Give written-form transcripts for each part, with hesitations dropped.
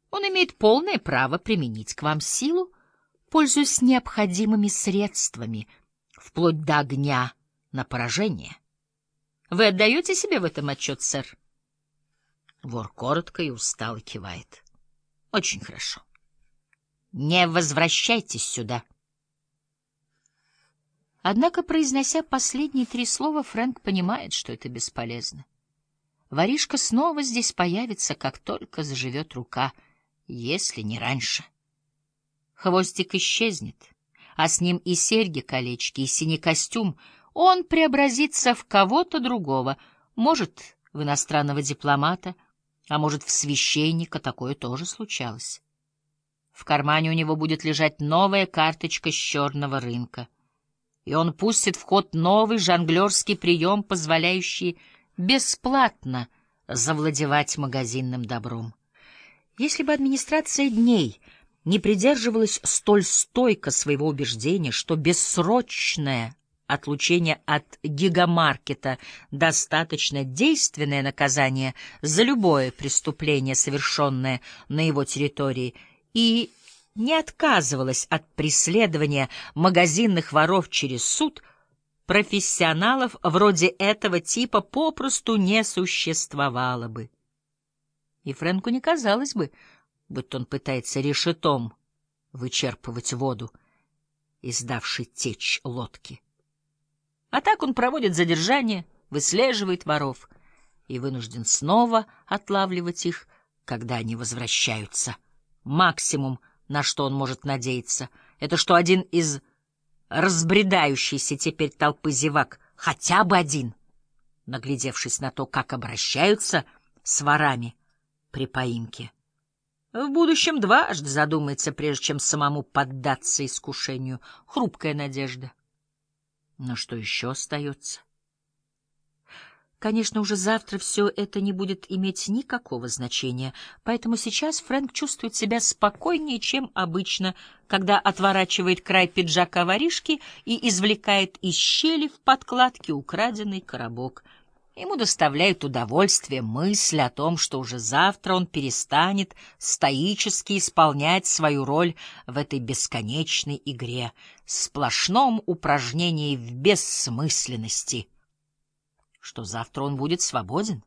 Он имеет полное право применить к вам силу, пользуясь необходимыми средствами, вплоть до огня на поражение. Вы отдаете себе в этом отчет, сэр? Вор коротко и устало кивает. Очень хорошо. Не возвращайтесь сюда. Однако, произнося последние 3 слова, Фрэнк понимает, что это бесполезно. Воришка снова здесь появится, как только заживет рука, если не раньше. Хвостик исчезнет, а с ним и серьги-колечки, и синий костюм. Он преобразится в кого-то другого, может, в иностранного дипломата, а может, в священника, такое тоже случалось. В кармане у него будет лежать новая карточка с черного рынка, и он пустит в ход новый жонглерский прием, позволяющий бесплатно завладевать магазинным добром. Если бы администрация дней не придерживалась столь стойко своего убеждения, что бессрочное отлучение от гигамаркета — достаточно действенное наказание за любое преступление, совершенное на его территории, и не отказывалась от преследования магазинных воров через суд, профессионалов вроде этого типа попросту не существовало бы. И Фрэнку не казалось бы, будто он пытается решетом вычерпывать воду, издавшей течь лодки. А так он проводит задержание, выслеживает воров и вынужден снова отлавливать их, когда они возвращаются. Максимум, на что он может надеяться, это что один из разбредающейся теперь толпы зевак, хотя бы один, наглядевшись на то, как обращаются с ворами при поимке, в будущем дважды задумается, прежде чем самому поддаться искушению. Хрупкая надежда. Но что еще остается? Конечно, уже завтра все это не будет иметь никакого значения, поэтому сейчас Фрэнк чувствует себя спокойнее, чем обычно, когда отворачивает край пиджака воришки и извлекает из щели в подкладке украденный коробок. Ему доставляет удовольствие мысль о том, что уже завтра он перестанет стоически исполнять свою роль в этой бесконечной игре, сплошном упражнении в бессмысленности, что завтра он будет свободен.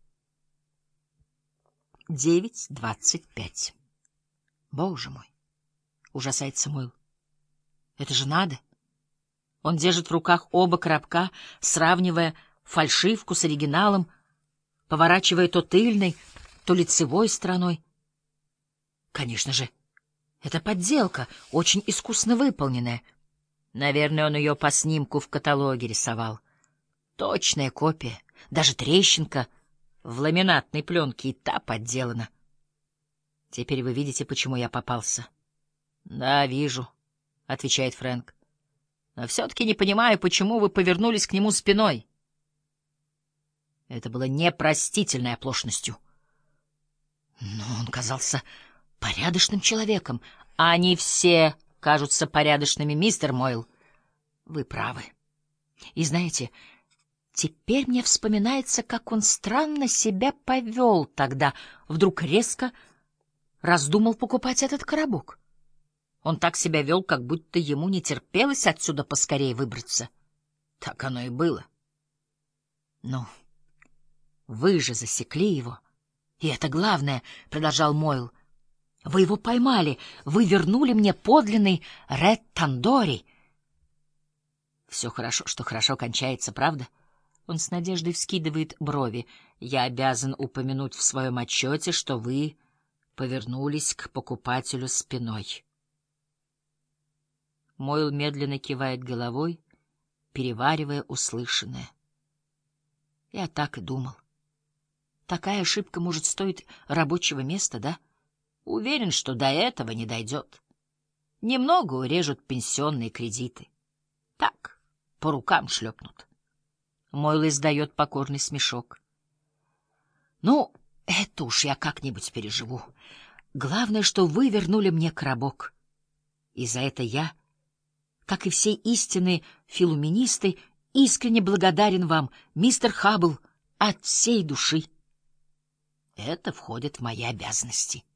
9:25. Боже мой! Ужасается Мэл. Это же надо! Он держит в руках оба коробка, сравнивая фальшивку с оригиналом, поворачивая то тыльной, то лицевой стороной. Конечно же, это подделка, очень искусно выполненная. Наверное, он ее по снимку в каталоге рисовал. Точная копия, даже трещинка в ламинатной пленке и та подделана. Теперь вы видите, почему я попался. — Да, вижу, — отвечает Фрэнк. — Но все-таки не понимаю, почему вы повернулись к нему спиной. Это было непростительной оплошностью. Но он казался порядочным человеком. Они все кажутся порядочными, мистер Мойл. Вы правы. И знаете, теперь мне вспоминается, как он странно себя повел тогда. Вдруг резко раздумал покупать этот коробок. Он так себя вел, как будто ему не терпелось отсюда поскорее выбраться. Так оно и было. Ну, вы же засекли его. И это главное, — продолжал Мойл. Вы его поймали, вы вернули мне подлинный Ред Тандори. Все хорошо, что хорошо кончается, правда? Он с надеждой вскидывает брови. Я обязан упомянуть в своем отчете, что вы повернулись к покупателю спиной. Мойл медленно кивает головой, переваривая услышанное. Я так и думал. Такая ошибка может стоить рабочего места, да? Уверен, что до этого не дойдет. Немного урежут пенсионные кредиты. Так, по рукам шлепнут. Мойл издает покорный смешок. Ну, это уж я как-нибудь переживу. Главное, что вы вернули мне коробок. И за это я, как и все истинные филуменисты, искренне благодарен вам, мистер Хаббл, от всей души. Это входит в мои обязанности.